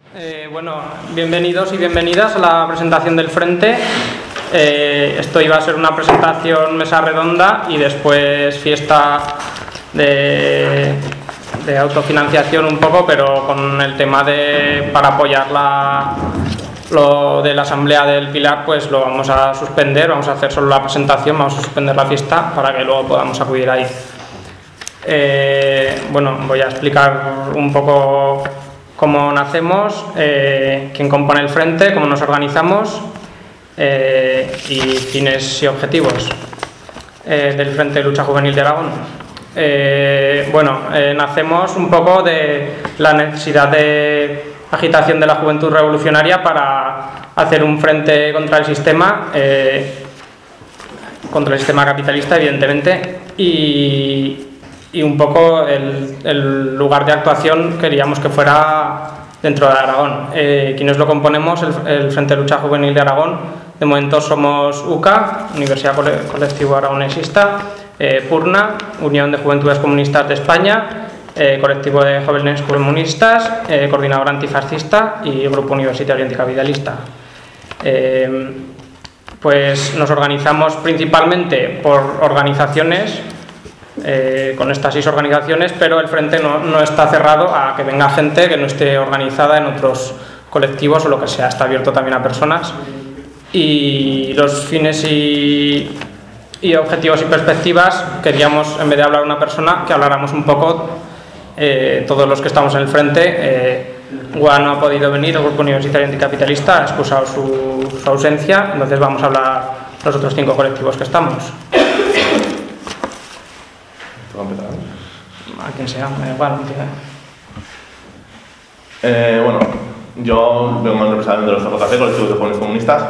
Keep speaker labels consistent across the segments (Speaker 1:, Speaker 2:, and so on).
Speaker 1: Bueno, bienvenidos y bienvenidas a la presentación del Frente. Esto iba a ser una presentación mesa redonda y después fiesta de autofinanciación un poco, pero con el tema para apoyar lo de la Asamblea del Pilar, pues lo vamos a suspender, vamos a hacer solo la presentación, vamos a suspender la fiesta para que luego podamos acudir ahí. Bueno, voy a explicar un poco cómo nacemos, quién compone el Frente, cómo nos organizamos y fines y objetivos del Frente de Lucha Juvenil de Aragón. Nacemos un poco de la necesidad de agitación de la juventud revolucionaria para hacer un frente contra el sistema capitalista, evidentemente, y un poco el lugar de actuación queríamos que fuera dentro de Aragón. Quienes lo componemos, el Frente de Lucha Juvenil de Aragón, de momento somos UCA, Universidad Colectivo Aragonesista, PURNA, Unión de Juventudes Comunistas de España, Colectivo de Jóvenes Comunistas, Coordinadora Antifascista y Grupo Universitario Anticapitalista. Pues nos organizamos principalmente por organizaciones, con estas 6 organizaciones, pero el Frente no está cerrado a que venga gente que no esté organizada en otros colectivos o lo que sea, está abierto también a personas. Y los fines y objetivos y perspectivas, queríamos, en vez de hablar una persona, que habláramos un poco todos los que estamos en el Frente. GUA no ha podido venir, el Grupo Universitario Anticapitalista ha excusado su ausencia, entonces vamos a hablar los otros 5 colectivos que estamos. A quien sea, me da igual.
Speaker 2: Bueno, yo vengo en representación de los CJC, Colectivos de Jóvenes Comunistas.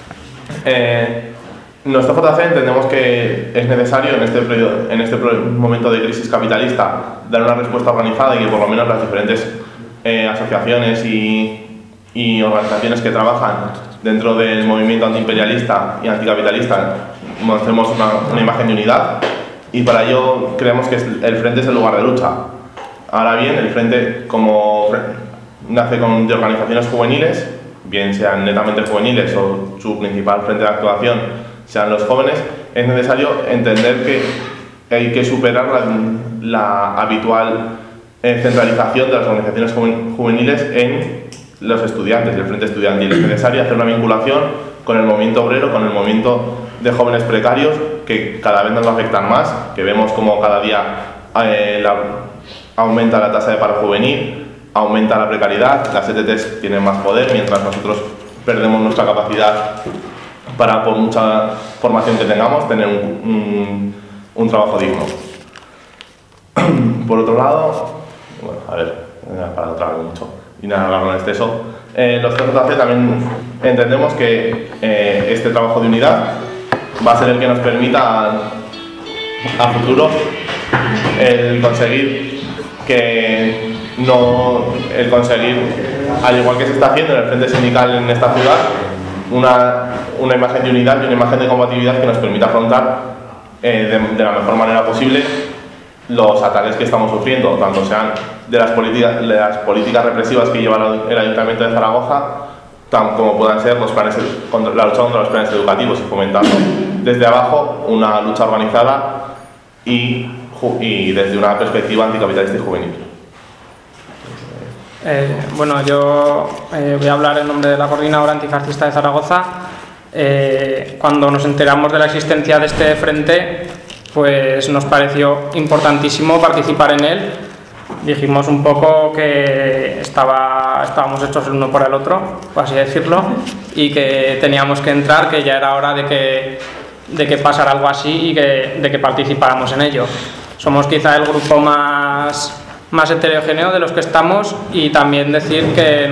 Speaker 2: Nuestro JC entendemos que es necesario en este momento de crisis capitalista dar una respuesta organizada y que por lo menos las diferentes asociaciones y organizaciones que trabajan dentro del movimiento antiimperialista y anticapitalista mostremos una imagen de unidad, y para ello creemos que el Frente es el lugar de lucha. Ahora bien, el Frente, como nace de organizaciones juveniles, bien sean netamente juveniles o su principal frente de actuación sean los jóvenes, es necesario entender que hay que superar la habitual centralización de las organizaciones juveniles en los estudiantes y el Frente Estudiantil. Es necesario hacer una vinculación con el movimiento obrero, con el movimiento de jóvenes precarios, que cada vez nos afectan más, que vemos como cada día aumenta la tasa de paro juvenil, aumenta la precariedad, las ETTs tienen más poder, mientras nosotros perdemos nuestra capacidad para, por mucha formación que tengamos, tener un trabajo digno. Por otro lado, bueno, a ver, para no trabajar mucho y nada, hablar con exceso, los CJC también entendemos que este trabajo de unidad va a ser el que nos permita a futuro el conseguir, al igual que se está haciendo en el Frente Sindical en esta ciudad, una imagen de unidad y una imagen de combatividad que nos permita afrontar de la mejor manera posible los ataques que estamos sufriendo, tanto sean de las políticas represivas que lleva el Ayuntamiento de Zaragoza, como puedan ser la lucha contra los planes educativos, y fomentando desde abajo una lucha organizada y desde una perspectiva anticapitalista y juvenil.
Speaker 1: Bueno, yo voy a hablar en nombre de la Coordinadora Antifascista de Zaragoza. Cuando nos enteramos de la existencia de este frente, pues nos pareció importantísimo participar en él. Dijimos un poco que estábamos hechos el uno por el otro, por así decirlo, y que teníamos que entrar, que ya era hora de que pasara algo así y de que participáramos en ello. Somos quizá el grupo más heterogéneo de los que estamos, y también decir que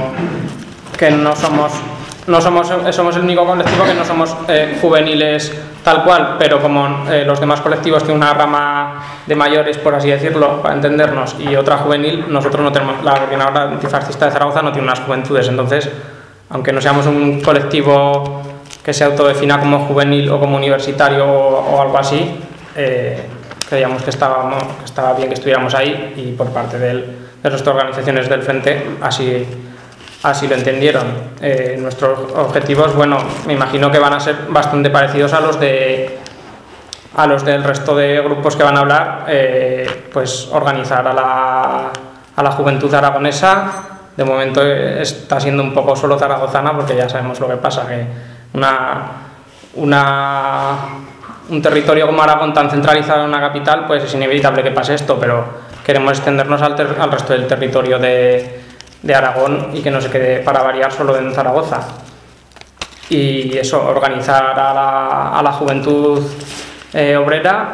Speaker 1: somos el único colectivo que no somos juveniles tal cual, pero como los demás colectivos tienen una rama de mayores, por así decirlo, para entendernos, y otra juvenil, nosotros no tenemos. La Coordinadora Antifascista de Zaragoza no tiene unas juventudes, entonces, aunque no seamos un colectivo que se autodefina como juvenil o como universitario o algo así, creíamos que estaba bien que estuviéramos ahí, y por parte del resto de organizaciones del Frente así así lo entendieron. Nuestros objetivos, bueno, me imagino que van a ser bastante parecidos a los del resto de grupos que van a hablar, pues organizar a la juventud aragonesa. De momento está siendo un poco solo zaragozana, porque ya sabemos lo que pasa, que un territorio como Aragón tan centralizado en una capital, pues es inevitable que pase esto, pero queremos extendernos al resto del territorio de Aragón y que no se quede, para variar, solo en Zaragoza. Y eso, organizar a la juventud obrera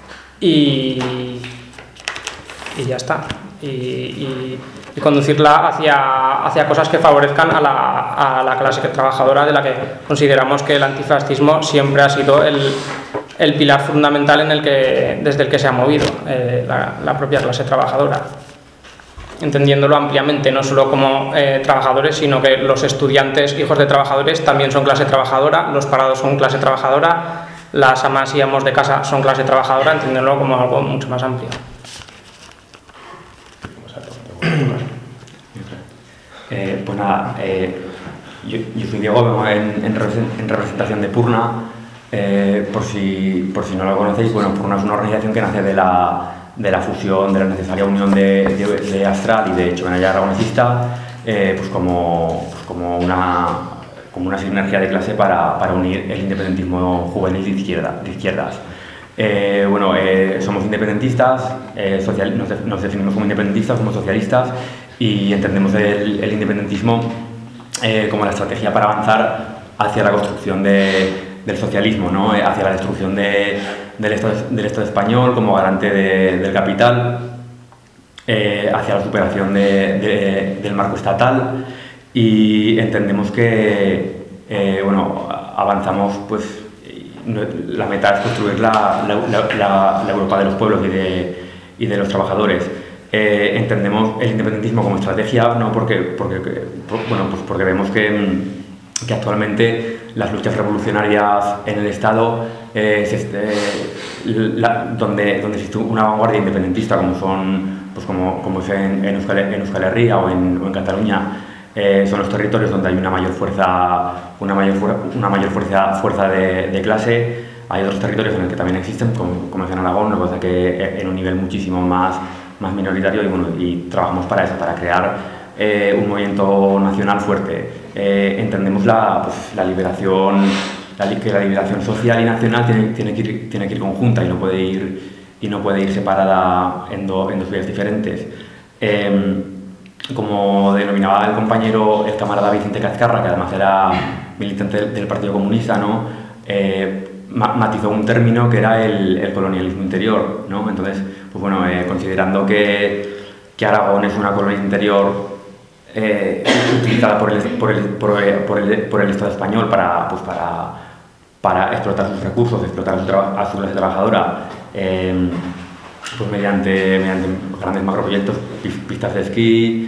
Speaker 1: y ya está. Y conducirla hacia cosas que favorezcan a la clase trabajadora, de la que consideramos que el antifascismo siempre ha sido el pilar fundamental desde el que se ha movido la propia clase trabajadora, entendiéndolo ampliamente, no solo como trabajadores, sino que los estudiantes, hijos de trabajadores, también son clase trabajadora, los parados son clase trabajadora, las amas y amos de casa son clase trabajadora, entendiéndolo como algo mucho más amplio.
Speaker 3: Pues nada, yo soy Diego, vengo en representación de Purna. Por si no lo conocéis, bueno, Purna es una organización que nace de la fusión, de la necesaria unión de Astral y de Chevenalla Aragonesista, pues como una sinergia de clase para unir el independentismo juvenil de izquierdas. Somos independentistas, nos definimos como independentistas, somos socialistas y entendemos el independentismo como la estrategia para avanzar hacia la construcción del socialismo, ¿no? Hacia la destrucción del Estado español como garante del capital, hacia la superación del marco estatal, y entendemos que avanzamos, pues la meta es construir la Europa de los pueblos y de los trabajadores. Entendemos el independentismo como estrategia, ¿no? porque vemos que actualmente las luchas revolucionarias en el Estado, donde existe una vanguardia independentista, como es en Euskal Herria o en Cataluña, son los territorios donde hay una mayor fuerza de clase. Hay otros territorios en los que también existen, como es en Aragón, lo que pasa que en un nivel muchísimo más minoritario, y trabajamos para eso, para crear un movimiento nacional fuerte. Entendemos la liberación, que la liberación social y nacional tiene que ir conjunta y no puede ir separada en dos vías diferentes. Como denominaba el compañero, el camarada Vicente Cazcarra, que además era militante del Partido Comunista, ¿no? Matizó un término que era el colonialismo interior, ¿no? Entonces, pues bueno, considerando que Aragón es una colonia interior utilizada por el Estado español para explotar sus recursos, explotar a su clase trabajadora, pues mediante grandes macroproyectos, pistas de esquí,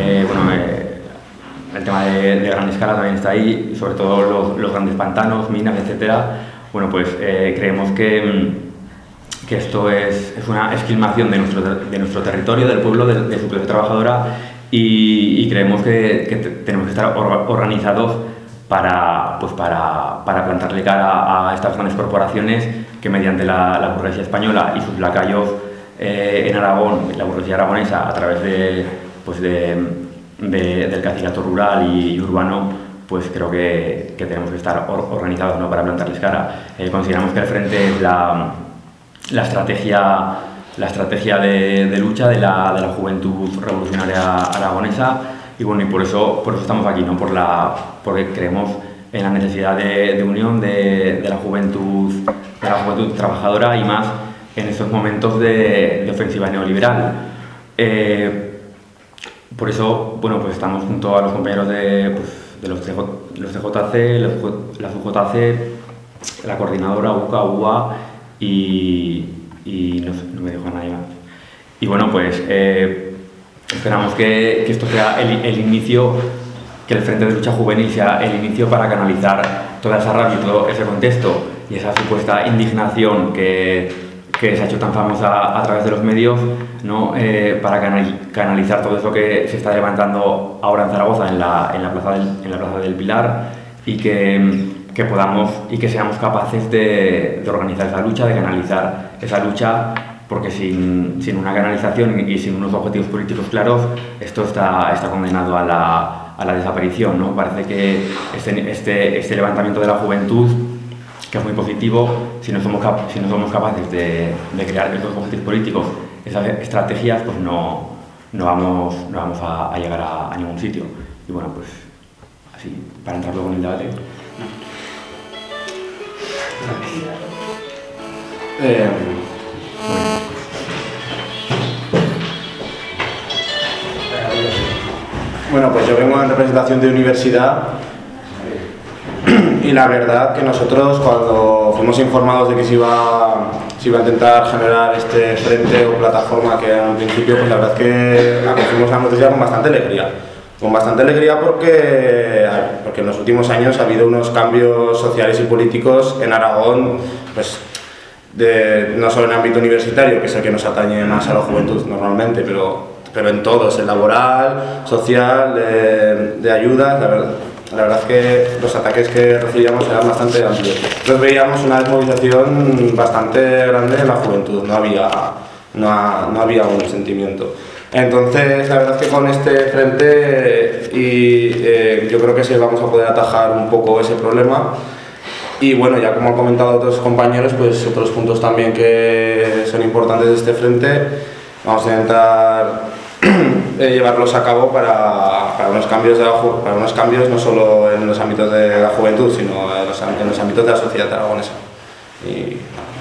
Speaker 3: el tema de gran escala también está ahí, y sobre todo los grandes pantanos, minas, etcétera. Bueno, pues creemos que esto es una esquilmación de nuestro territorio, del pueblo, de su clase trabajadora, y creemos que tenemos que estar organizados para plantarle cara a estas grandes corporaciones que, mediante la burguesía española y sus lacayos en Aragón, la burguesía aragonesa, a través del cacicato rural y urbano, pues creo que tenemos que estar organizados, ¿no?, para plantarles cara. Consideramos que al frente es la estrategia de lucha de la juventud revolucionaria aragonesa, y por eso estamos aquí, ¿no? Porque creemos en la necesidad de unión de la juventud trabajadora, y más en estos momentos de ofensiva neoliberal. Por eso, pues estamos junto a los compañeros de los CJC, la UJC, la coordinadora UCA, UA y no me dejo a nadie más. Y pues esperamos que esto sea el inicio, que el Frente de Lucha Juvenil sea el inicio para canalizar toda esa rabia y todo ese contexto y esa supuesta indignación que que se ha hecho tan famosa a través de los medios, ¿no? Para canalizar todo eso que se está levantando ahora en Zaragoza, en la Plaza del Pilar, y que podamos y que seamos capaces de organizar esa lucha, de canalizar esa lucha, porque sin una canalización y sin unos objetivos políticos claros, esto está condenado a la desaparición, ¿no? Parece que este levantamiento de la juventud, que es muy positivo, si no somos capaces de crear estos objetivos políticos, esas estrategias, pues no vamos a llegar a ningún sitio. Y bueno, pues así, para entrar luego en el debate.
Speaker 4: Bueno, pues yo vengo en representación de universidad y la verdad que nosotros, cuando fuimos informados de que se iba a intentar generar este frente o plataforma que era en un principio, pues la verdad es que acogimos la noticia con bastante alegría. Con bastante alegría porque en los últimos años ha habido unos cambios sociales y políticos en Aragón, pues no solo en el ámbito universitario, que es el que nos atañe más a la juventud normalmente, pero en todos, el laboral, social, de ayudas. La verdad es que los ataques que recibíamos eran bastante amplios. Entonces veíamos una desmovilización bastante grande en la juventud, no había un sentimiento. Entonces, la verdad es que con este frente yo creo que sí vamos a poder atajar un poco ese problema. Y bueno, ya como han comentado otros compañeros, pues otros puntos también que son importantes de este frente, vamos a intentar llevarlos a cabo para unos cambios no solo en los ámbitos de la juventud, sino en los ámbitos de la sociedad aragonesa. Y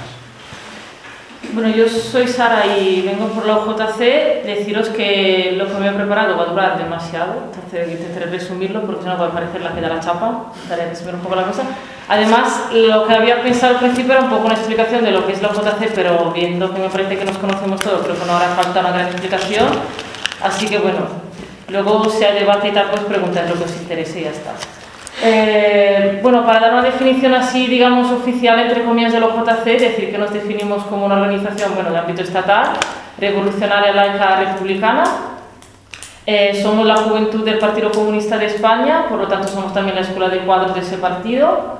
Speaker 5: bueno, yo soy Sara y vengo por la UJC. Deciros que lo que me he preparado va a durar demasiado, entonces intentaré resumirlo porque si no va a parecer la que da la chapa. Daré a resumir un poco la cosa. Además, lo que había pensado al principio era un poco una explicación de lo que es la UJC, pero viendo que me parece que nos conocemos todos, creo que no hará falta una gran explicación. Así que bueno, luego si hay debate y tal, pues preguntad lo que os interese y ya está. Bueno, para dar una definición así, digamos, oficial, entre comillas, de la OJC, decir que nos definimos como una organización, bueno, de ámbito estatal, revolucionaria, laica, republicana. Somos la juventud del Partido Comunista de España, por lo tanto somos también la escuela de cuadros de ese partido.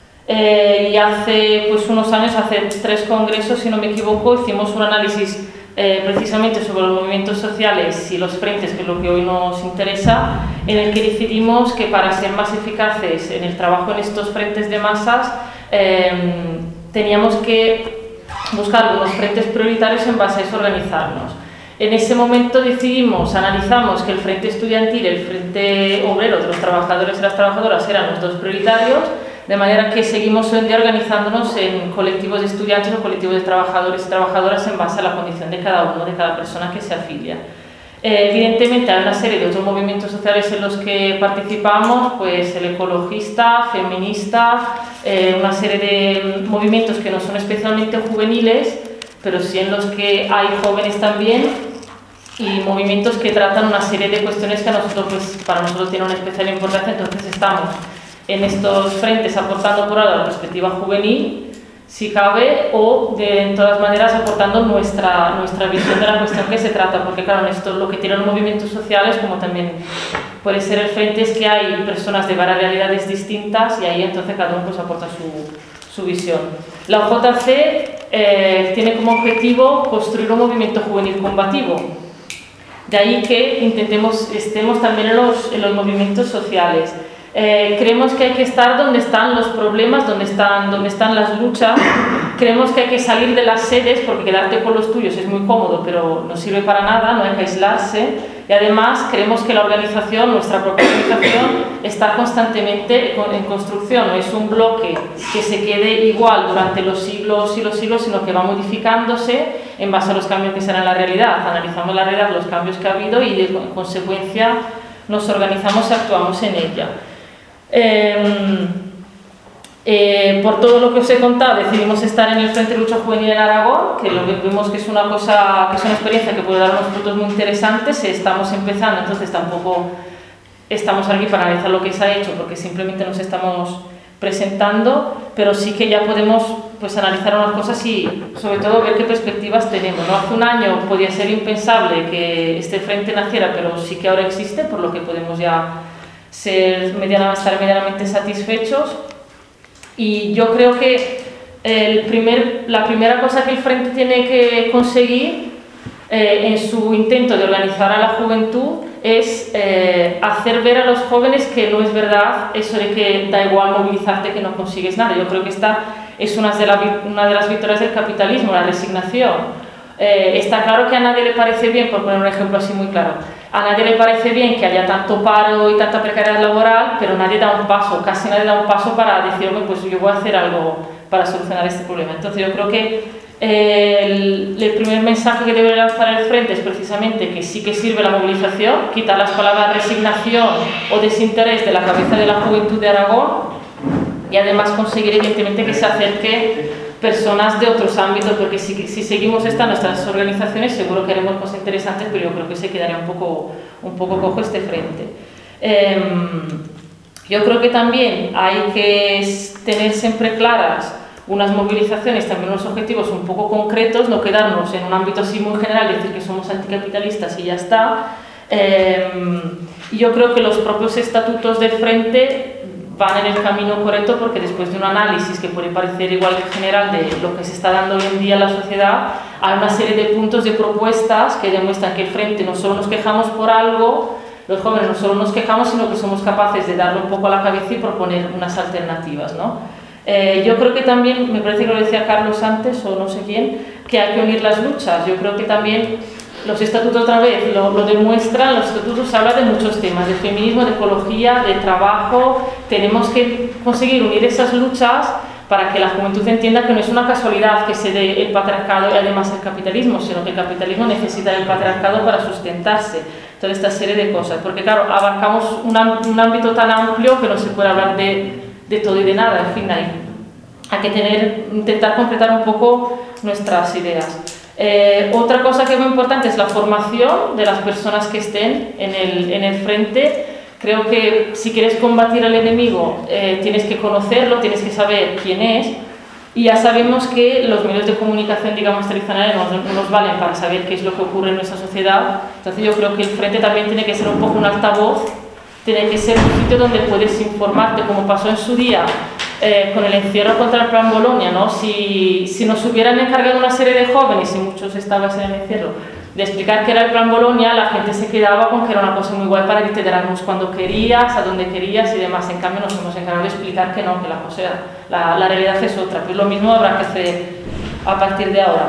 Speaker 5: Y hace pues unos años, hace 3 congresos, si no me equivoco, hicimos un análisis precisamente sobre los movimientos sociales y los frentes, que es lo que hoy nos interesa, en el que decidimos que para ser más eficaces en el trabajo en estos frentes de masas teníamos que buscar unos frentes prioritarios en base a eso organizarnos. En ese momento analizamos que el frente estudiantil, el frente obrero de los trabajadores y las trabajadoras eran los 2 prioritarios, de manera que seguimos hoy en día organizándonos en colectivos de estudiantes o colectivos de trabajadores y trabajadoras en base a la condición de cada uno, de cada persona que se afilia. Evidentemente hay una serie de otros movimientos sociales en los que participamos, pues el ecologista, feminista, una serie de movimientos que no son especialmente juveniles, pero sí en los que hay jóvenes también, y movimientos que tratan una serie de cuestiones que para nosotros tienen una especial importancia. Entonces estamos en estos frentes aportando por ahora la perspectiva juvenil, si cabe, o de todas maneras aportando nuestra visión de la cuestión que se trata, porque claro, en esto lo que tienen los movimientos sociales, como también puede ser el frente, es que hay personas de varias realidades distintas y ahí entonces cada uno pues aporta su visión. La UJC tiene como objetivo construir un movimiento juvenil combativo. De ahí que estemos también en los movimientos sociales. Creemos que hay que estar donde están los problemas, donde están las luchas. Creemos que hay que salir de las sedes, porque quedarte con los tuyos es muy cómodo, pero no sirve para nada, no hay que aislarse. Y además creemos que la organización, nuestra propia organización, está constantemente en construcción. No es un bloque que se quede igual durante los siglos y los siglos, sino que va modificándose en base a los cambios que se dan en la realidad. Analizamos la realidad, los cambios que ha habido y en consecuencia nos organizamos y actuamos en ella. Por todo lo que os he contado, decidimos estar en el Frente de Lucha Juvenil en Aragón, que lo que vemos que es una experiencia que puede dar unos frutos muy interesantes. Estamos empezando, entonces tampoco estamos aquí para analizar lo que se ha hecho, porque simplemente nos estamos presentando, pero sí que ya podemos pues analizar unas cosas y sobre todo ver qué perspectivas tenemos, ¿no? Hace un año podía ser impensable que este frente naciera, pero sí que ahora existe, por lo que podemos ya estar medianamente satisfechos. Y yo creo que la primera cosa que el frente tiene que conseguir en su intento de organizar a la juventud es hacer ver a los jóvenes que no es verdad eso de que da igual movilizarte que no consigues nada. Yo creo que esta es una de las victorias del capitalismo, la resignación. Está claro que a nadie le parece bien, por poner un ejemplo así muy claro, a nadie le parece bien que haya tanto paro y tanta precariedad laboral, pero nadie da un paso, casi nadie da un paso para decir, pues yo voy a hacer algo para solucionar este problema. Entonces yo creo que el primer mensaje que debe lanzar el frente es precisamente que sí que sirve la movilización, quitar las palabras resignación o desinterés de la cabeza de la juventud de Aragón y además conseguir evidentemente que se acerque personas de otros ámbitos, porque si seguimos nuestras organizaciones seguro que haremos cosas interesantes, pero yo creo que se quedaría un poco cojo este frente. Yo creo que también hay que tener siempre claras unas movilizaciones, también unos objetivos un poco concretos, no quedarnos en un ámbito así muy general, decir que somos anticapitalistas y ya está. Y yo creo que los propios estatutos del frente van en el camino correcto, porque después de un análisis que puede parecer igual que general de lo que se está dando hoy en día en la sociedad, hay una serie de puntos, de propuestas que demuestran que el frente no solo nos quejamos por algo, los jóvenes no solo nos quejamos, sino que somos capaces de darle un poco a la cabeza y proponer unas alternativas, ¿no? Yo creo que también, me parece que lo decía Carlos antes, o no sé quién, que hay que unir las luchas. Yo creo que también los estatutos otra vez lo demuestran, los estatutos hablan de muchos temas, de feminismo, de ecología, de trabajo. Tenemos que conseguir unir esas luchas para que la juventud entienda que no es una casualidad que se dé el patriarcado y además el capitalismo, sino que el capitalismo necesita del patriarcado para sustentarse. Toda esta serie de cosas, porque claro, abarcamos un ámbito tan amplio que no se puede hablar de todo y de nada. En fin, hay que intentar concretar un poco nuestras ideas. Otra cosa que es muy importante es la formación de las personas que estén en el frente. Creo que si quieres combatir al enemigo tienes que conocerlo, tienes que saber quién es, y ya sabemos que los medios de comunicación, digamos, tradicionales no nos valen para saber qué es lo que ocurre en nuestra sociedad. Entonces yo creo que el frente también tiene que ser un poco un altavoz, tiene que ser un sitio donde puedes informarte, como pasó en su día con el encierro contra el Plan Bolonia, ¿no? Si nos hubieran encargado una serie de jóvenes, y muchos estabais en el encierro, de explicar qué era el Plan Bolonia, la gente se quedaba con que era una cosa muy guay para irte de Erasmus cuando querías, a donde querías y demás. En cambio nos hemos encargado de explicar que no, que la cosa, la realidad es otra. Pues lo mismo habrá que hacer a partir de ahora.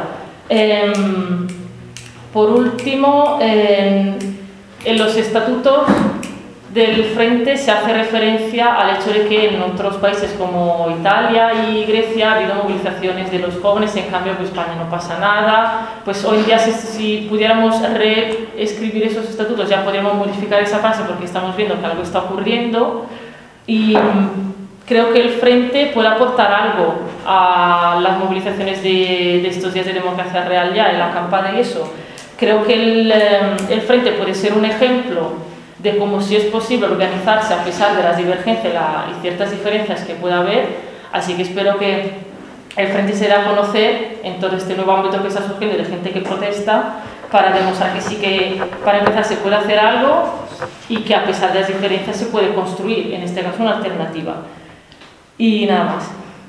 Speaker 5: Por último, en los estatutos del frente se hace referencia al hecho de que en otros países como Italia y Grecia ha habido movilizaciones de los jóvenes, en cambio en España no pasa nada. Pues hoy en día si pudiéramos reescribir esos estatutos ya podríamos modificar esa frase, porque estamos viendo que algo está ocurriendo, y creo que el frente puede aportar algo a las movilizaciones de estos días de democracia real ya en la acampada y eso. Creo que el frente puede ser un ejemplo de cómo sí es posible organizarse a pesar de las divergencias y ciertas diferencias que pueda haber. Así que espero que el frente se dé a conocer en todo este nuevo ámbito que está surgiendo de gente que protesta, para demostrar que sí que para empezar se puede hacer algo y que a pesar de las diferencias se puede construir, en este caso, una alternativa. Y nada más.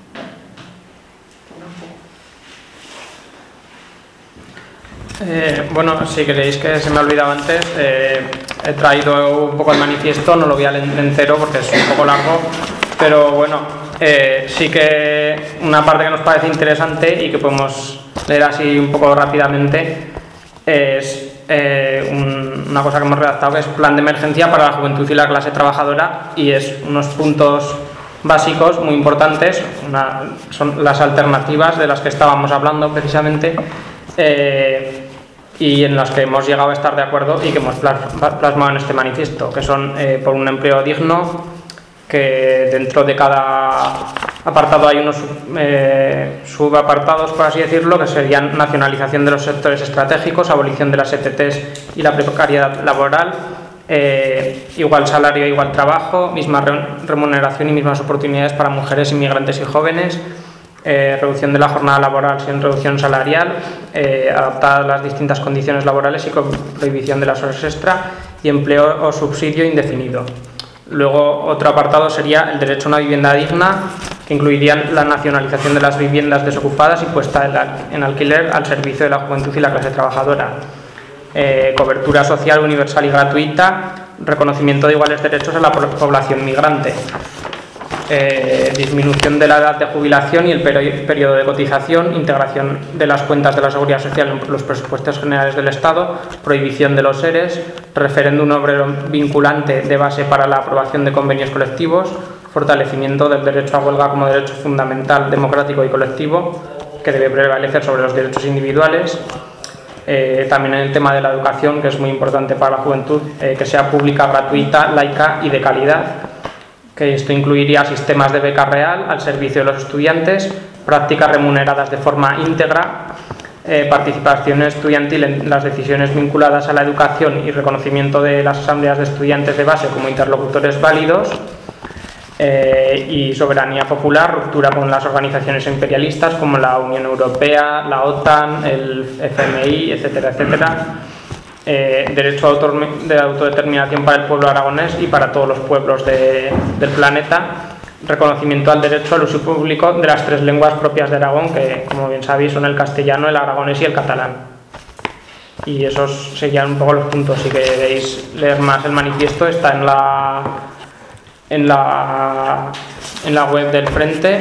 Speaker 1: Bueno, si queréis, que se me ha olvidado antes, he traído un poco el manifiesto, no lo voy a leer entero porque es un poco largo, pero bueno, sí que una parte que nos parece interesante y que podemos leer así un poco rápidamente es una cosa que hemos redactado, que es Plan de Emergencia para la Juventud y la Clase Trabajadora, y es unos puntos básicos muy importantes, son las alternativas de las que estábamos hablando precisamente, y en las que hemos llegado a estar de acuerdo y que hemos plasmado en este manifiesto, que son por un empleo digno, que dentro de cada apartado hay unos subapartados, por así decirlo, que serían nacionalización de los sectores estratégicos, abolición de las ETTs y la precariedad laboral, igual salario, igual trabajo, misma remuneración y mismas oportunidades para mujeres, inmigrantes y jóvenes, reducción de la jornada laboral sin reducción salarial, adaptar a las distintas condiciones laborales y con prohibición de las horas extra y empleo o subsidio indefinido. Luego, otro apartado sería el derecho a una vivienda digna, que incluiría la nacionalización de las viviendas desocupadas y puesta en alquiler al servicio de la juventud y la clase trabajadora. Cobertura social universal y gratuita, reconocimiento de iguales derechos a la población migrante. Disminución de la edad de jubilación y el periodo de cotización, integración de las cuentas de la Seguridad Social en los presupuestos generales del Estado, prohibición de los ERES, referéndum obrero vinculante de base para la aprobación de convenios colectivos, fortalecimiento del derecho a huelga como derecho fundamental, democrático y colectivo, que debe prevalecer sobre los derechos individuales. También en el tema de la educación, que es muy importante para la juventud, que sea pública, gratuita, laica y de calidad, que esto incluiría sistemas de beca real al servicio de los estudiantes, prácticas remuneradas de forma íntegra, participación estudiantil en las decisiones vinculadas a la educación y reconocimiento de las asambleas de estudiantes de base como interlocutores válidos, y soberanía popular, ruptura con las organizaciones imperialistas como la Unión Europea, la OTAN, el FMI, etcétera, etcétera. Derecho de autodeterminación para el pueblo aragonés y para todos los pueblos del planeta, reconocimiento al derecho al uso público de las 3 lenguas propias de Aragón, que como bien sabéis son el castellano, el aragonés y el catalán. Y esos serían un poco los puntos. Si queréis leer más el manifiesto, está en la web del Frente,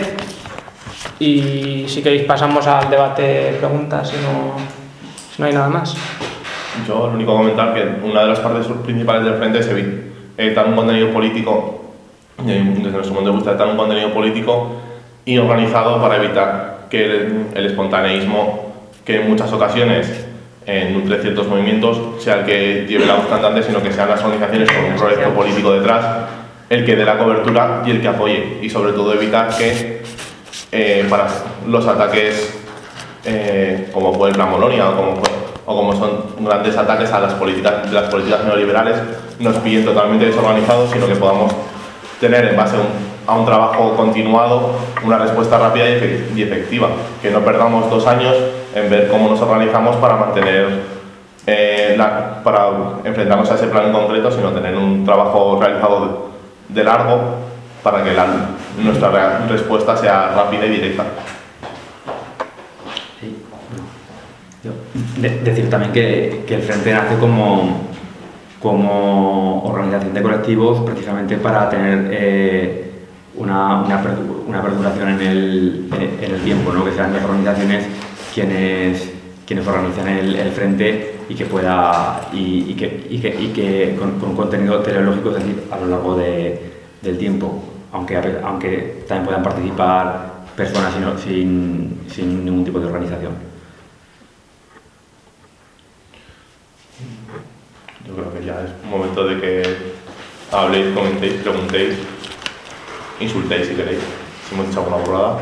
Speaker 1: y si queréis pasamos al debate, preguntas, si no hay nada más.
Speaker 2: Yo lo único comentar que una de las partes principales del Frente es evitar un contenido político, desde nuestro punto de vista, evitar un contenido político y organizado para evitar que el espontaneísmo, que en muchas ocasiones nutre ciertos movimientos, sea el que lleve la voz cantante, sino que sean las organizaciones con un proyecto político detrás el que dé la cobertura y el que apoye, y sobre todo evitar que para los ataques como fue el Plan Bolonia o como son grandes ataques a las políticas neoliberales, nos pillen totalmente desorganizados, sino que podamos tener en base a un trabajo continuado una respuesta rápida y efectiva, que no perdamos 2 años en ver cómo nos organizamos para mantener para enfrentarnos a ese plan en concreto, sino tener un trabajo realizado de largo para que nuestra respuesta sea rápida y directa.
Speaker 3: Decir también que el Frente nace como organización de colectivos precisamente para tener una perduración en el tiempo, ¿no? Que sean las organizaciones quienes organizan el Frente y que pueda y que con un contenido teleológico, es decir, a lo largo del tiempo, aunque también puedan participar personas sin ningún tipo de organización.
Speaker 2: Yo creo que ya es momento de que habléis, comentéis, preguntéis, insultéis si queréis, si hemos hecho alguna burrada.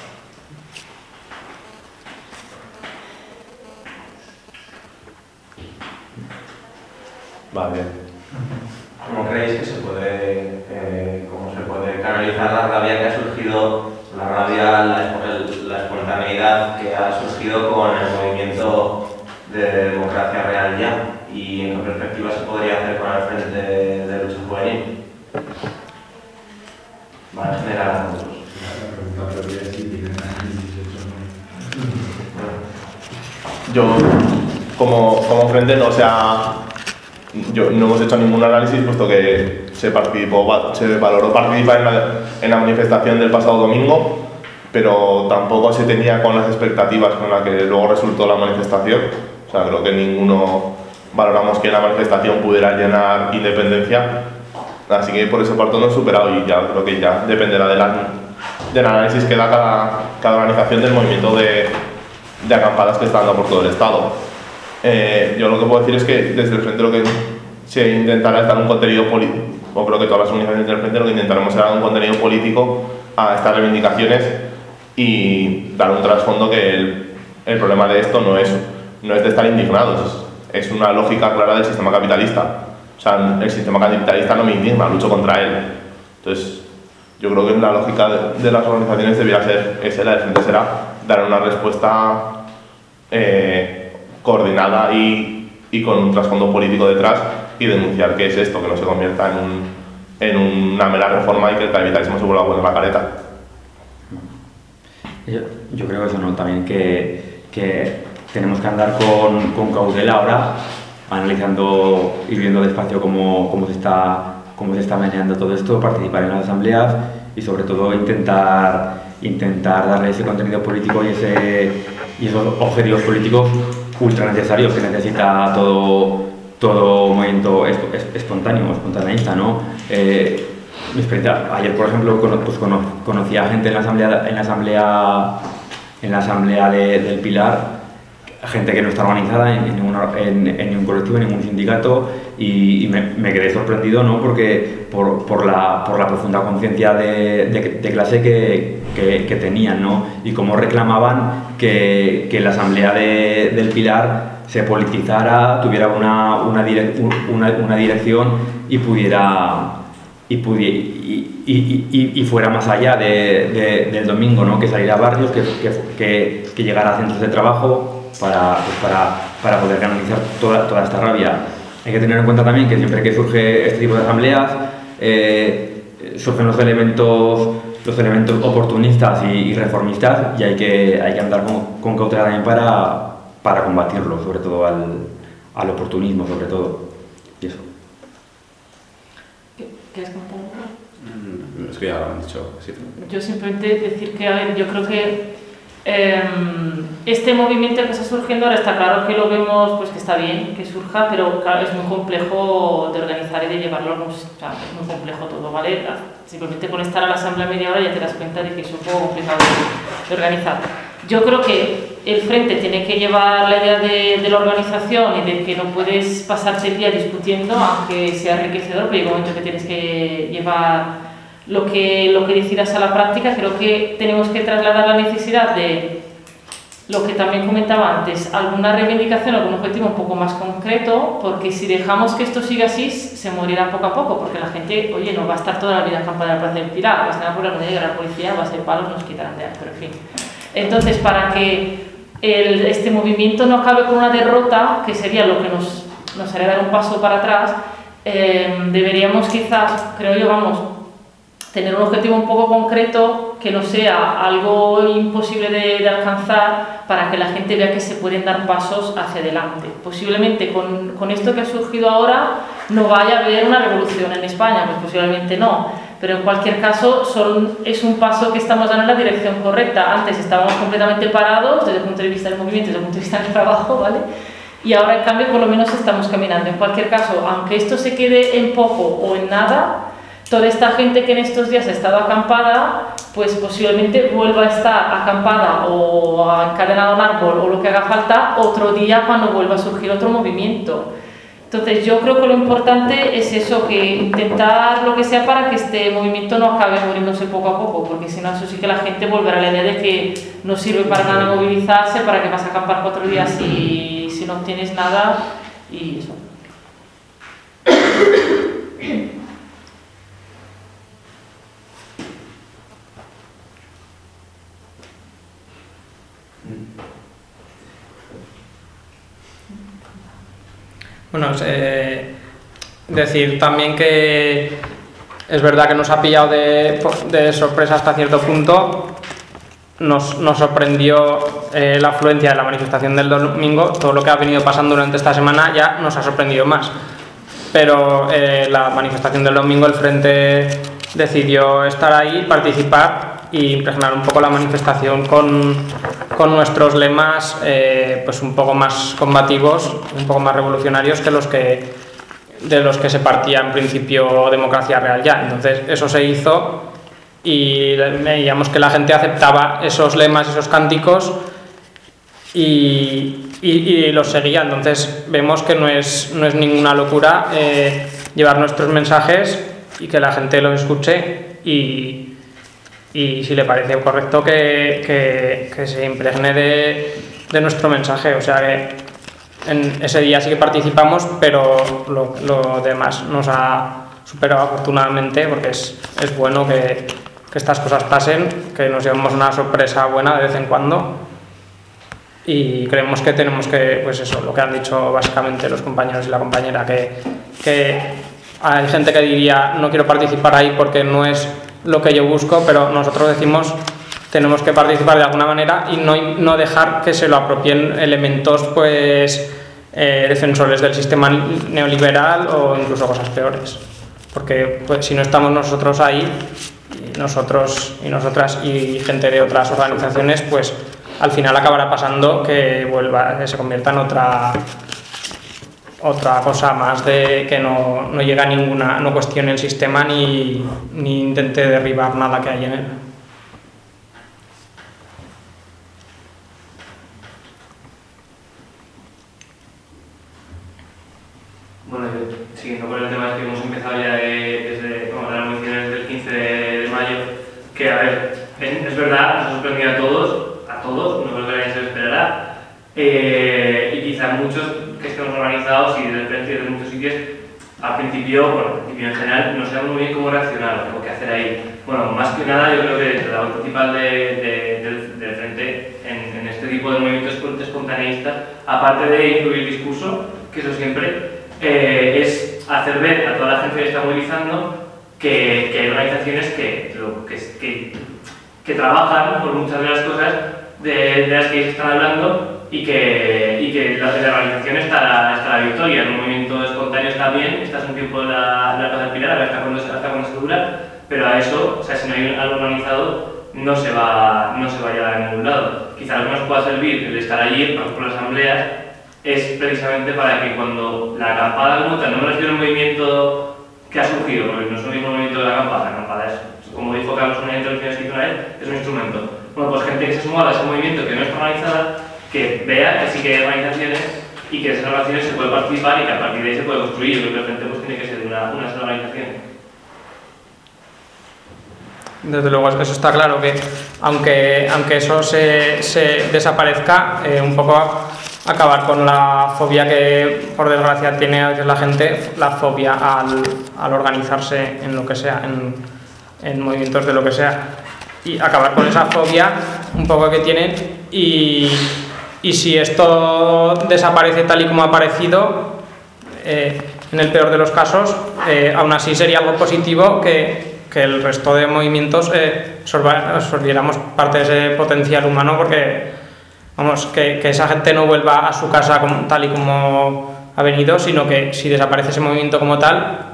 Speaker 2: Va bien.
Speaker 6: ¿Cómo creéis que se puede canalizar la rabia que ha surgido, la espontaneidad que ha surgido con el movimiento de democracia real ya? ¿Y en qué perspectiva se podría hacer con el Frente de Lucha Juvenil? Para generar a nosotros.
Speaker 2: Yo, como Frente, no hemos hecho ningún análisis, puesto que se valoró participar en la manifestación del pasado domingo, pero tampoco se tenía con las expectativas con las que luego resultó la manifestación. O sea, creo que ninguno valoramos que la manifestación pudiera llenar Independencia, así que por ese parto no he superado, y ya creo que ya dependerá del análisis que da cada organización del movimiento de acampadas que está dando por todo el Estado. Yo lo que puedo decir es que desde el Frente lo que se intentará es dar un contenido político, o creo que todas las organizaciones del Frente lo que intentaremos será dar un contenido político a estas reivindicaciones y dar un trasfondo que el problema de esto no es de estar indignados, es una lógica clara del sistema capitalista. O sea, el sistema capitalista no me indigna, lucho contra él. Entonces, yo creo que la lógica de las organizaciones debería ser esa, la del frente será dar una respuesta coordinada y con un trasfondo político detrás y denunciar qué es esto, que no se convierta en una mera reforma y que el capitalismo se vuelva a poner la careta.
Speaker 3: Yo creo eso, ¿no? También que tenemos que andar con cautela ahora, analizando y viendo despacio cómo se está meneando todo esto, participar en las asambleas y sobre todo intentar darle ese contenido político y esos objetivos políticos ultra necesarios que necesita todo movimiento espontaneista, ¿no? Mi experiencia, ayer por ejemplo conocí a gente en la asamblea del Pilar, gente que no está organizada en ningún colectivo, en ningún sindicato, y me quedé sorprendido, ¿no? Porque por la profunda conciencia de clase que tenían, ¿no? Y cómo reclamaban que la asamblea del Pilar se politizara, tuviera una dirección y fuera más allá del domingo, ¿no? Que saliera a barrios, que llegara a centros de trabajo para poder canalizar toda esta rabia. Hay que tener en cuenta también que siempre que surge este tipo de asambleas surgen los elementos oportunistas y reformistas, y hay que andar con cautela también para combatirlo, sobre todo al oportunismo, sobre todo. Y eso.
Speaker 5: ¿Quieres comentar algo?
Speaker 4: Es que ya lo han dicho. Sí.
Speaker 5: Yo simplemente decir que, a ver, yo creo que este movimiento que está surgiendo ahora está claro que lo vemos, pues que está bien que surja, pero claro, es muy complejo de organizar y de llevarlo, o sea, es muy complejo todo, ¿vale? Simplemente con estar a la asamblea media hora ya te das cuenta de que es un poco complicado de organizar. Yo creo que el frente tiene que llevar la idea de la organización y de que no puedes pasarte el día discutiendo, aunque sea enriquecedor, pero hay un momento que tienes que llevar lo que decidas a la práctica. Creo que tenemos que trasladar la necesidad de lo que también comentaba antes, alguna reivindicación, algún objetivo un poco más concreto, porque si dejamos que esto siga así, se morirá poco a poco, porque la gente, oye, no va a estar toda la vida acampada en la Plaza del Pilar, va a estar por la medida de la policía, va a ser palos, nos quitarán de ahí, pero en fin. Entonces, para que este movimiento no acabe con una derrota, que sería lo que nos haría dar un paso para atrás, deberíamos quizás, creo yo, tener un objetivo un poco concreto, que no sea algo imposible de alcanzar, para que la gente vea que se pueden dar pasos hacia adelante. Posiblemente con esto que ha surgido ahora no vaya a haber una revolución en España, pues posiblemente no, pero en cualquier caso es un paso que estamos dando en la dirección correcta. Antes estábamos completamente parados desde el punto de vista del movimiento, desde el punto de vista del trabajo, ¿vale? Y ahora en cambio por lo menos estamos caminando. En cualquier caso, aunque esto se quede en poco o en nada, toda esta gente que en estos días ha estado acampada, pues posiblemente vuelva a estar acampada o encadenada a un árbol o lo que haga falta otro día cuando vuelva a surgir otro movimiento. Entonces yo creo que lo importante es eso, que intentar lo que sea para que este movimiento no acabe muriéndose poco a poco, porque si no, eso sí que la gente volverá a la idea de que no sirve para nada movilizarse, para que vas a acampar 4 días si no obtienes nada, y eso.
Speaker 1: Bueno, decir también que es verdad que nos ha pillado de sorpresa hasta cierto punto. Nos sorprendió la afluencia de la manifestación del domingo. Todo lo que ha venido pasando durante esta semana ya nos ha sorprendido más. Pero la manifestación del domingo, el Frente decidió estar ahí, participar y impregnar un poco la manifestación con nuestros lemas pues un poco más combativos, un poco más revolucionarios que de los que se partía en principio Democracia Real Ya. Entonces eso se hizo y veíamos que la gente aceptaba esos lemas, esos cánticos y los seguía. Entonces vemos que no es ninguna locura llevar nuestros mensajes y que la gente los escuche y si le parece correcto que se impregne de nuestro mensaje. O sea que en ese día sí que participamos, pero lo demás nos ha superado afortunadamente, porque es bueno que estas cosas pasen, que nos llevemos una sorpresa buena de vez en cuando, y creemos que tenemos que, pues eso, lo que han dicho básicamente los compañeros y la compañera, que hay gente que diría no quiero participar ahí porque no es lo que yo busco, pero nosotros decimos tenemos que participar de alguna manera y no dejar que se lo apropien elementos pues defensores del sistema neoliberal o incluso cosas peores, porque pues, si no estamos nosotros ahí, nosotros y nosotras y gente de otras organizaciones, pues al final acabará pasando que se convierta en otra cosa más de que no llega a ninguna, no cuestione el sistema ni intente derribar nada que hay en él.
Speaker 7: Bueno, siguiendo con el tema que hemos empezado ya desde las municiones del 15 de mayo, que a ver, es verdad, nos ha sorprendido a todos, no creo que nadie se lo esperará, y quizás muchos que estemos organizados y de frente desde muchos sitios, al principio en general no sabemos muy bien cómo reaccionar o qué hacer ahí. Bueno, más que nada yo creo que la labor principal del frente en este tipo de movimientos espontaneistas, aparte de incluir discurso, que eso siempre, es hacer ver a toda la gente que está movilizando que hay organizaciones que trabajan por muchas de las cosas de las que se están hablando y que la organización está la victoria. En un movimiento espontáneo está bien, estás un tiempo en la Plaza del Pilar, hasta cuando se dura, pero a eso, o sea, si no hay algo organizado, no se va a llegar a ningún lado. Quizá lo que nos pueda servir el estar allí, por las asambleas, es precisamente para que cuando la acampada como tal, no me refiero a un movimiento que ha surgido, porque no es un mismo movimiento de la acampada es, como dijo Carlos en una intervención que hizo una vez, es un instrumento. Bueno, pues gente que se suma a ese movimiento que no está organizada, que vea que sí que hay organizaciones y que de esas organizaciones se puede participar y que a partir de ahí se puede construir. Yo creo que el frente pues, tiene que ser una sola organización.
Speaker 1: Desde luego, eso está claro, que aunque eso se desaparezca, un poco acabar con la fobia que por desgracia tiene a veces la gente, la fobia al organizarse en lo que sea, en movimientos de lo que sea, y acabar con esa fobia un poco que tienen, y si esto desaparece tal y como ha aparecido, en el peor de los casos, aún así sería algo positivo que el resto de movimientos absorbiéramos parte de ese potencial humano, porque vamos, que esa gente no vuelva a su casa tal y como ha venido, sino que si desaparece ese movimiento como tal,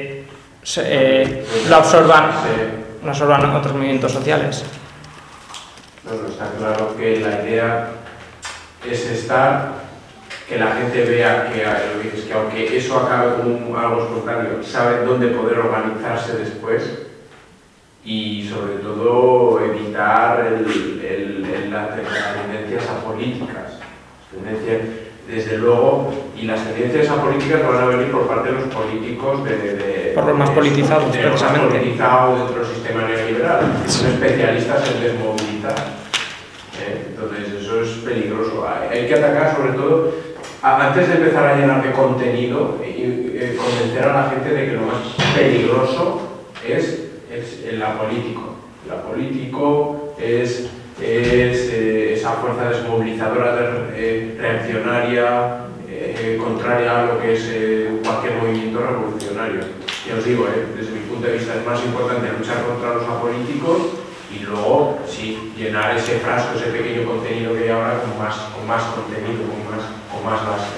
Speaker 1: lo absorban otros movimientos sociales.
Speaker 8: Bueno, está claro que la idea es que la gente vea que aunque eso acabe como algo espontáneo, saben dónde poder organizarse después, y sobre todo evitar las tendencias apolíticas. Desde luego, y las tendencias apolíticas van a venir por parte de los políticos
Speaker 1: por los más politizados, precisamente.
Speaker 8: Más politizados dentro del sistema neoliberal, son especialistas en desmovilizar. Entonces eso es peligroso. Hay que atacar sobre todo, antes de empezar a llenar de contenido, convencer a la gente de que lo más peligroso es el apolítico. El apolítico es esa fuerza desmovilizadora, reaccionaria, contraria a lo que es cualquier movimiento revolucionario. Ya os digo, desde mi punto de vista es más importante luchar contra los apolíticos y luego sí, llenar ese frasco, ese pequeño contenido que hay ahora con más contenido, con más base.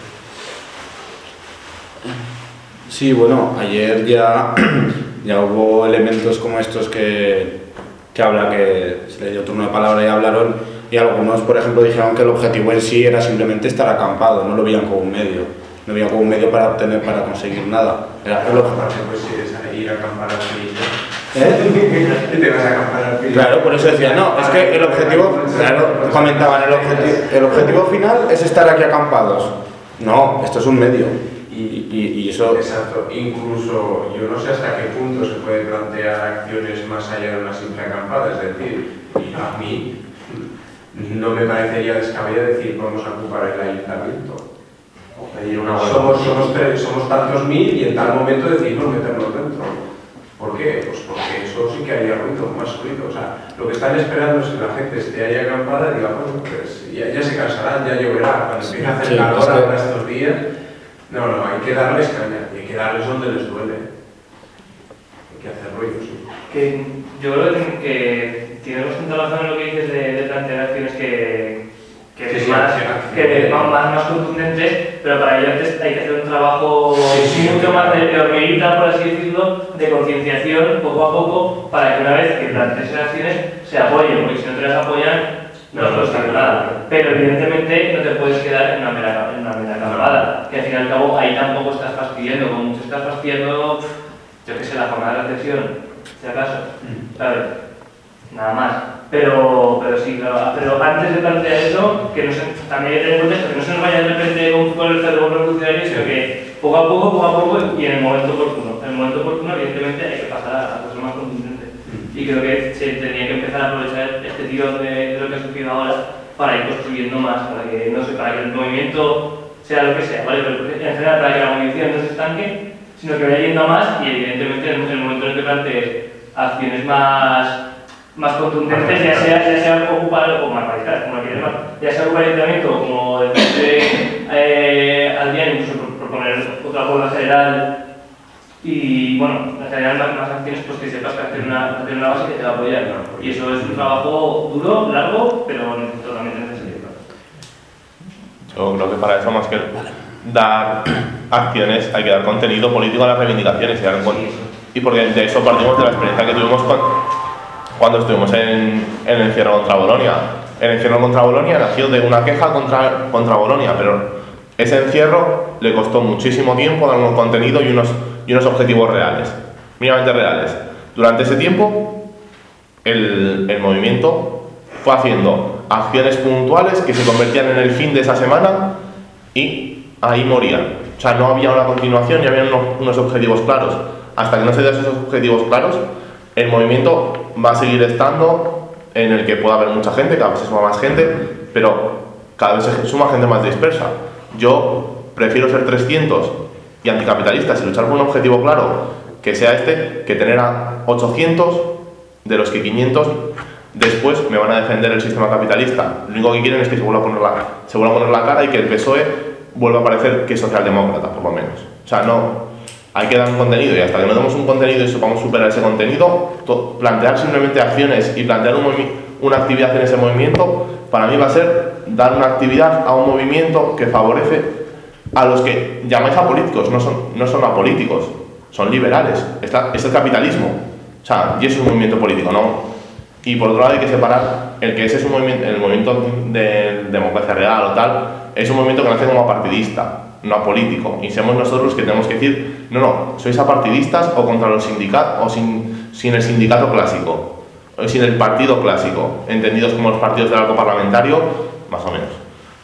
Speaker 4: Sí, bueno, ayer ya hubo elementos como estos que se le dio turno de palabra y hablaron, y algunos, por ejemplo, dijeron que el objetivo en sí era simplemente estar acampado, no lo veían como un medio, no veían como un medio para conseguir nada. Era
Speaker 8: pues ir a acampar al Pirineo. ¿Y te vas a acampar al Pirineo?
Speaker 4: Claro, por eso decía, no, es que el objetivo, claro, comentaban, el objetivo final es estar aquí acampados. No, esto es un medio. Y eso...
Speaker 8: Exacto, incluso yo no sé hasta qué punto se puede plantear acciones más allá de una simple acampada, es decir, a mí no me parecería descabellado decir vamos a ocupar el ayuntamiento. O pedir una somos tantos mil y en tal momento decidimos meternos dentro. Porque qué? Pues porque eso sí que haría ruido, más ruido. O sea, lo que están esperando es que la gente esté ahí acampada y diga, bueno, pues ya se cansarán, ya lloverá, cuando empiece a hacer calor ahora estos días. No, hay que darles caña, y hay que darles donde les duele. Hay que hacer ruido, sí.
Speaker 7: Que yo creo que tienes bastante razón en lo que dices de plantear acciones que más contundentes, pero para ello antes hay que hacer un trabajo mucho más de hormiguita, por así decirlo, de concienciación poco a poco, para que una vez que plantees esas acciones se apoyen, porque si no te las apoyan no puedes hacer nada. Pero evidentemente no te puedes quedar en una mera acampada, que al fin y al cabo ahí tampoco estás fastidiando, como mucho estás fastidiando, yo qué sé, la jornada de reflexión, si acaso, ¿sabes? Nada más. Pero sí, claro, pero antes de plantear eso, que también hay que tener en cuenta que no se nos vaya de repente con el fervor revolucionario, sino que poco a poco y en el momento oportuno. En el momento oportuno, evidentemente, hay que pasar a cosas más contundentes. Y creo que se tenía que empezar a aprovechar este tiro de lo que ha surgido ahora para ir construyendo más, para que el movimiento sea lo que sea, ¿vale? Pero en general, para que la movilización no se estanque, sino que vaya yendo a más y evidentemente en el momento en el que plantees acciones más contundentes, ya sea ocupar o más radicales, como lo quieres más, ya sea ocupar el ayuntamiento como defender al día, incluso proponer otra huelga general y bueno, en general más acciones, pues que sepas que hacer una base que te va a apoyar, ¿no? Y eso es un trabajo duro, largo, pero totalmente necesario.
Speaker 2: Yo creo que para eso, más que dar acciones, hay que dar contenido político a las reivindicaciones y porque de eso partimos de la experiencia que tuvimos cuando estuvimos en el encierro contra Bolonia. El encierro contra Bolonia nació de una queja contra Bolonia, pero ese encierro le costó muchísimo tiempo dar un contenido y unos objetivos reales, mínimamente reales. Durante ese tiempo, el movimiento fue haciendo acciones puntuales que se convertían en el fin de esa semana y ahí morían. O sea, no había una continuación y había unos objetivos claros. Hasta que no se den esos objetivos claros, el movimiento va a seguir estando en el que pueda haber mucha gente, cada vez se suma más gente, pero cada vez se suma gente más dispersa. Yo prefiero ser 300 y anticapitalistas y luchar por un objetivo claro, que sea este, que tener a 800, de los que 500 después me van a defender el sistema capitalista. Lo único que quieren es que se vuelva a poner la cara y que el PSOE vuelva a parecer que es socialdemócrata, por lo menos. O sea, no... Hay que dar un contenido y hasta que no demos un contenido y sepamos superar ese contenido, plantear simplemente acciones y plantear una actividad en ese movimiento, para mí va a ser dar una actividad a un movimiento que favorece a los que llamáis apolíticos, no son apolíticos, son liberales, es el capitalismo, o sea, y es un movimiento político, ¿no? Y por otro lado hay que separar el que ese es un movimiento, el movimiento de democracia real o tal, es un movimiento que nace como apartidista, no apolítico, y somos nosotros los que tenemos que decir, no, sois apartidistas o contra los sindicatos, o sin el sindicato clásico, o sin el partido clásico, entendidos como los partidos del arco parlamentario, más o menos.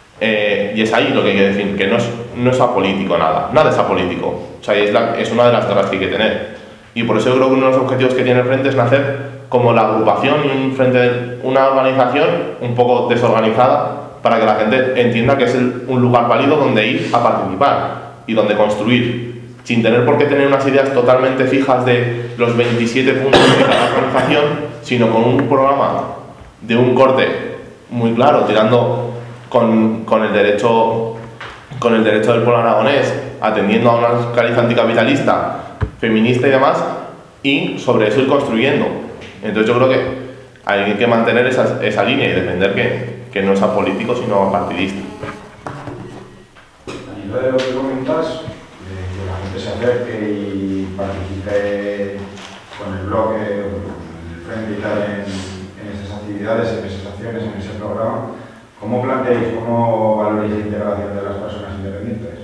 Speaker 2: Y es ahí lo que hay que decir, que no es apolítico nada es apolítico, o sea, es una de las guerras que hay que tener. Y por eso yo creo que uno de los objetivos que tiene el Frente es nacer como la agrupación y una organización un poco desorganizada, para que la gente entienda que es un lugar válido donde ir a participar y donde construir, sin tener por qué tener unas ideas totalmente fijas de los 27 puntos de cada organización, sino con un programa de un corte muy claro, tirando con el derecho del pueblo aragonés, atendiendo a una cariz anticapitalista, feminista y demás, y sobre eso ir construyendo. Entonces yo creo que hay que mantener esa línea y defender que no es apolítico sino partidista.
Speaker 9: A nivel de lo que comentas, que la gente se acerque y participe con el bloque, el Frente y tal en esas actividades, en esas acciones, en ese programa, ¿cómo planteáis, cómo valoráis la integración de las personas independientes?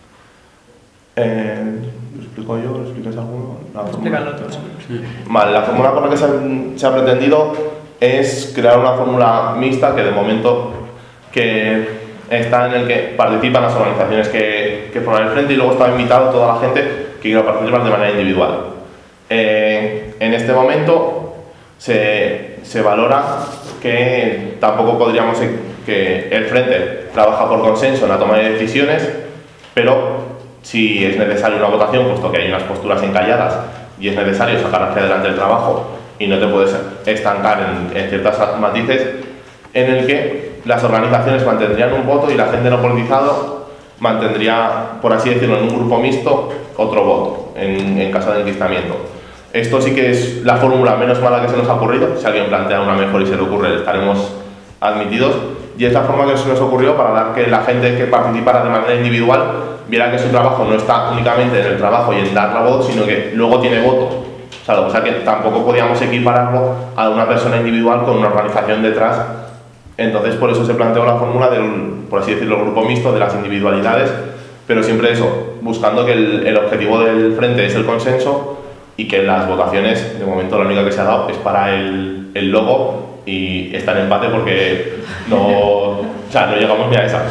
Speaker 2: ¿Lo explico yo? ¿Lo explicáis alguno?
Speaker 1: Explícalo tú.
Speaker 2: Vale, la fórmula con la que se ha pretendido es crear una fórmula mixta que de momento que está en el que participan las organizaciones que forman el Frente y luego está invitado toda la gente que quiera participar de manera individual. En este momento se valora que tampoco podríamos que el Frente trabaja por consenso en la toma de decisiones, pero si es necesaria una votación, puesto que hay unas posturas encalladas y es necesario sacar hacia adelante el trabajo y no te puedes estancar en ciertos matices, en el que las organizaciones mantendrían un voto y la gente no politizado mantendría, por así decirlo, en un grupo mixto otro voto en caso de enquistamiento. Esto sí que es la fórmula menos mala que se nos ha ocurrido. Si alguien plantea una mejor y se le ocurre, estaremos admitidos, y es la forma que se nos ocurrió para dar que la gente que participara de manera individual viera que su trabajo no está únicamente en el trabajo y en dar la voz, sino que luego tiene voto. O sea, lo que pasa es que tampoco podíamos equipararlo a una persona individual con una organización detrás. Entonces, por eso se planteó la fórmula del, por así decirlo, grupo mixto, de las individualidades, pero siempre eso, buscando que el objetivo del frente es el consenso y que las votaciones, de momento la única que se ha dado es para el logo, y está en empate porque no llegamos ni a esa.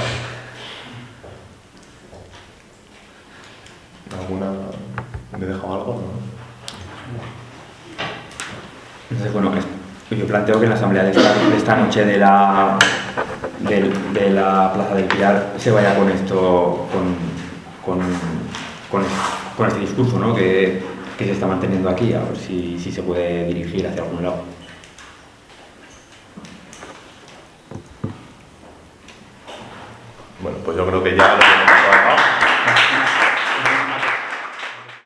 Speaker 2: ¿Alguna? ¿Me he dejado algo?
Speaker 3: Entonces, bueno, yo planteo que en la asamblea de esta noche de la Plaza del Pilar se vaya con esto, con este discurso, ¿no?, que se está manteniendo aquí, a ver si se puede dirigir hacia algún lado.
Speaker 2: Bueno, pues yo creo que ya